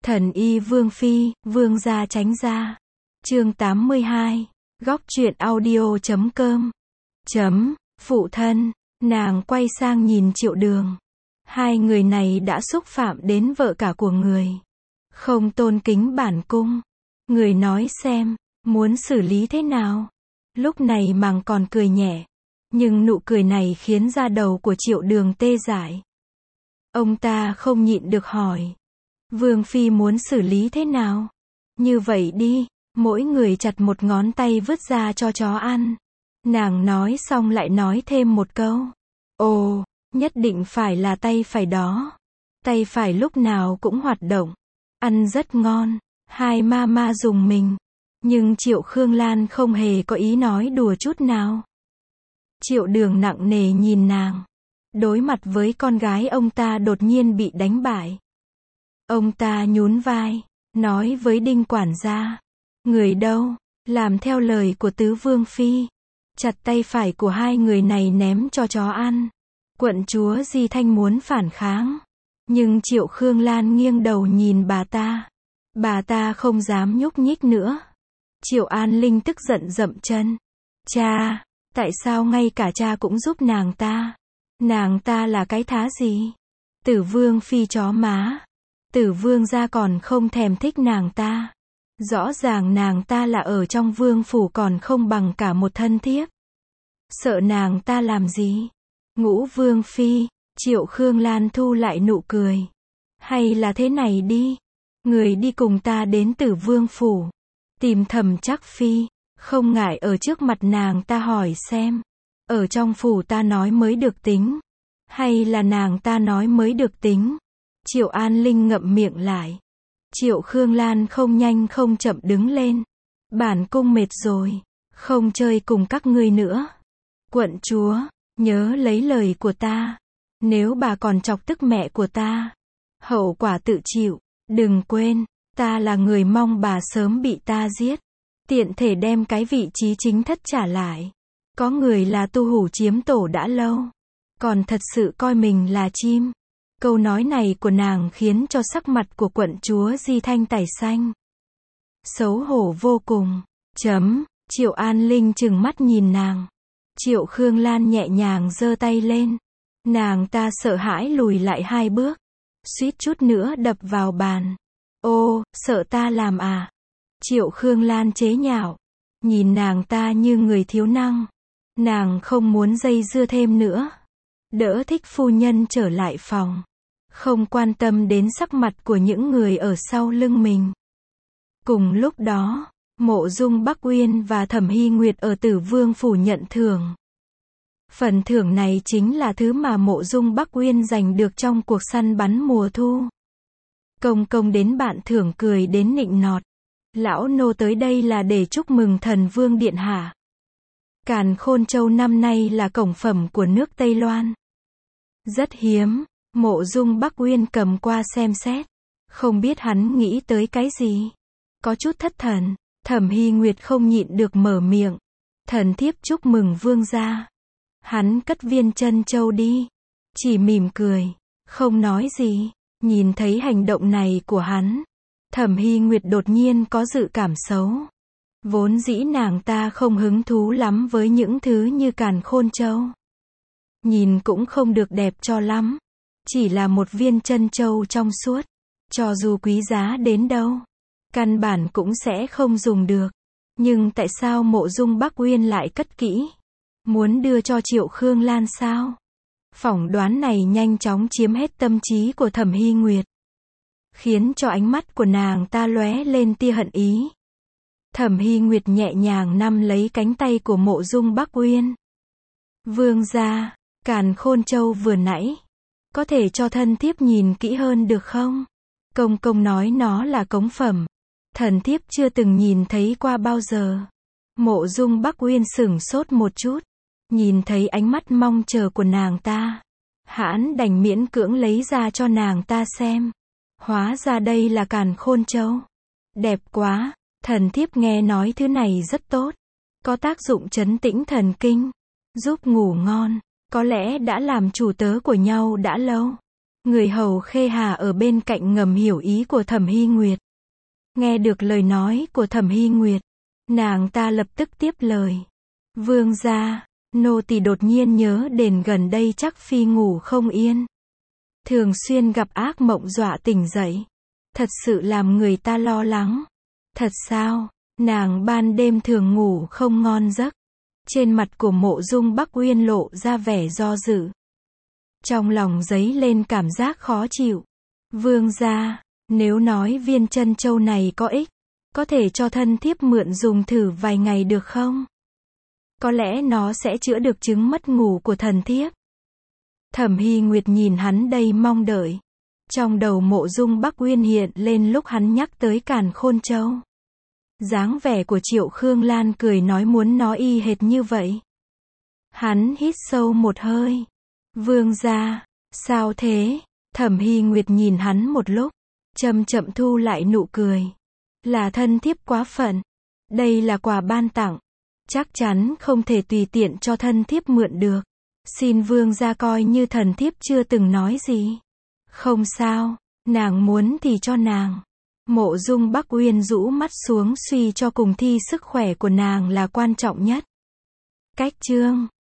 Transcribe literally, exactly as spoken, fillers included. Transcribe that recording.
Thần y Vương Phi, Vương gia tránh ra. Chương tám mươi hai. Góc truyện audio chấm com. Chấm, phụ thân, nàng quay sang nhìn Triệu Đường. Hai người này đã xúc phạm đến vợ cả của người. Không tôn kính bản cung. Người nói xem, muốn xử lý thế nào? Lúc này Màng còn cười nhẹ. Nhưng nụ cười này khiến da đầu của Triệu Đường tê dại. Ông ta không nhịn được hỏi. Vương Phi muốn xử lý thế nào? Như vậy đi, mỗi người chặt một ngón tay vứt ra cho chó ăn. Nàng nói xong lại nói thêm một câu. Ồ, nhất định phải là tay phải đó. Tay phải lúc nào cũng hoạt động. Ăn rất ngon. Hai ma ma dùng mình. Nhưng Triệu Khương Lan không hề có ý nói đùa chút nào. Triệu Đường nặng nề nhìn nàng. Đối mặt với con gái ông ta đột nhiên bị đánh bại. Ông ta nhún vai, nói với Đinh quản gia. Người đâu? Làm theo lời của tứ vương phi. Chặt tay phải của hai người này ném cho chó ăn. Quận chúa Di Thanh muốn phản kháng. Nhưng Triệu Khương Lan nghiêng đầu nhìn bà ta. Bà ta không dám nhúc nhích nữa. Triệu An Linh tức giận dậm chân. Cha, tại sao ngay cả cha cũng giúp nàng ta? Nàng ta là cái thá gì? Tử vương phi chó má. Tử vương gia còn không thèm thích nàng ta. Rõ ràng nàng ta là ở trong vương phủ còn không bằng cả một thân thiếp. Sợ nàng ta làm gì? Ngũ vương phi, Triệu Khương Lan thu lại nụ cười. Hay là thế này đi. Người đi cùng ta đến Tử vương phủ. Tìm Thẩm Trắc Phi. Không ngại ở trước mặt nàng ta hỏi xem. Ở trong phủ ta nói mới được tính. Hay là nàng ta nói mới được tính. Triệu An Linh ngậm miệng lại. Triệu Khương Lan không nhanh không chậm đứng lên. Bản cung mệt rồi. Không chơi cùng các ngươi nữa. Quận chúa, nhớ lấy lời của ta. Nếu bà còn chọc tức mẹ của ta, hậu quả tự chịu. Đừng quên, ta là người mong bà sớm bị ta giết. Tiện thể đem cái vị trí chính thất trả lại. Có người là tu hủ chiếm tổ đã lâu. Còn thật sự coi mình là chim. Câu nói này của nàng khiến cho sắc mặt của quận chúa Di Thanh tái xanh. Xấu hổ vô cùng. Chấm, Triệu An Linh trừng mắt nhìn nàng. Triệu Khương Lan nhẹ nhàng giơ tay lên. Nàng ta sợ hãi lùi lại hai bước. Suýt chút nữa đập vào bàn. Ô, sợ ta làm à? Triệu Khương Lan chế nhạo. Nhìn nàng ta như người thiếu năng. Nàng không muốn dây dưa thêm nữa. Đỡ thích phu nhân trở lại phòng. Không quan tâm đến sắc mặt của những người ở sau lưng mình. Cùng lúc đó, Mộ Dung Bắc Uyên và Thẩm Hy Nguyệt ở Tử Vương phủ nhận thưởng. Phần thưởng này chính là thứ mà Mộ Dung Bắc Uyên giành được trong cuộc săn bắn mùa thu. Công công đến bạn thưởng cười đến nịnh nọt. Lão nô tới đây là để chúc mừng thần vương điện hạ. Càn Khôn Châu năm nay là cổng phẩm của nước Tây Loan. Rất hiếm. Mộ Dung Bắc Uyên cầm qua xem xét. Không biết hắn nghĩ tới cái gì. Có chút thất thần. Thẩm Hy Nguyệt không nhịn được mở miệng. Thần thiếp chúc mừng vương gia. Hắn cất viên chân châu đi. Chỉ mỉm cười. Không nói gì. Nhìn thấy hành động này của hắn. Thẩm Hy Nguyệt đột nhiên có dự cảm xấu. Vốn dĩ nàng ta không hứng thú lắm với những thứ như Càn Khôn Châu. Nhìn cũng không được đẹp cho lắm. Chỉ là một viên chân châu trong suốt. Cho dù quý giá đến đâu. Căn bản cũng sẽ không dùng được. Nhưng tại sao Mộ Dung Bắc Uyên lại cất kỹ? Muốn đưa cho Triệu Khương Lan sao? Phỏng đoán này nhanh chóng chiếm hết tâm trí của Thẩm Hy Nguyệt. Khiến cho ánh mắt của nàng ta lóe lên tia hận ý. Thẩm Hy Nguyệt nhẹ nhàng nắm lấy cánh tay của Mộ Dung Bắc Uyên. Vương gia, Càn Khôn Châu vừa nãy. Có thể cho thân thiếp nhìn kỹ hơn được không? Công công nói nó là cống phẩm. Thần thiếp chưa từng nhìn thấy qua bao giờ. Mộ Dung Bắc Uyên sửng sốt một chút. Nhìn thấy ánh mắt mong chờ của nàng ta. Hãn đành miễn cưỡng lấy ra cho nàng ta xem. Hóa ra đây là Càn Khôn Châu. Đẹp quá. Thần thiếp nghe nói thứ này rất tốt. Có tác dụng trấn tĩnh thần kinh. Giúp ngủ ngon. Có lẽ đã làm chủ tớ của nhau đã lâu. Người hầu Khê Hà ở bên cạnh ngầm hiểu ý của Thẩm Hy Nguyệt. Nghe được lời nói của Thẩm Hy Nguyệt, nàng ta lập tức tiếp lời. Vương gia, nô tỳ đột nhiên nhớ đến gần đây chắc phi ngủ không yên. Thường xuyên gặp ác mộng dọa tỉnh dậy. Thật sự làm người ta lo lắng. Thật sao? Nàng ban đêm thường ngủ không ngon giấc. Trên mặt của Mộ Dung Bắc Uyên lộ ra vẻ do dự. Trong lòng dấy lên cảm giác khó chịu. Vương gia, nếu nói viên chân châu này có ích, có thể cho thân thiếp mượn dùng thử vài ngày được không? Có lẽ nó sẽ chữa được chứng mất ngủ của thần thiếp. Thẩm Hy Nguyệt nhìn hắn đầy mong đợi. Trong đầu Mộ Dung Bắc Uyên hiện lên lúc hắn nhắc tới Càn Khôn Châu. Dáng vẻ của Triệu Khương Lan cười nói muốn nó y hệt như vậy. Hắn hít sâu một hơi. Vương gia, sao thế? Thẩm Hy Nguyệt nhìn hắn một lúc, chậm chậm thu lại nụ cười. Là thân thiếp quá phận. Đây là quà ban tặng. Chắc chắn không thể tùy tiện cho thân thiếp mượn được. Xin vương gia coi như thần thiếp chưa từng nói gì. Không sao, nàng muốn thì cho nàng. Mộ Dung Bắc Uyên rũ mắt xuống suy cho cùng thi sức khỏe của nàng là quan trọng nhất. Cách chương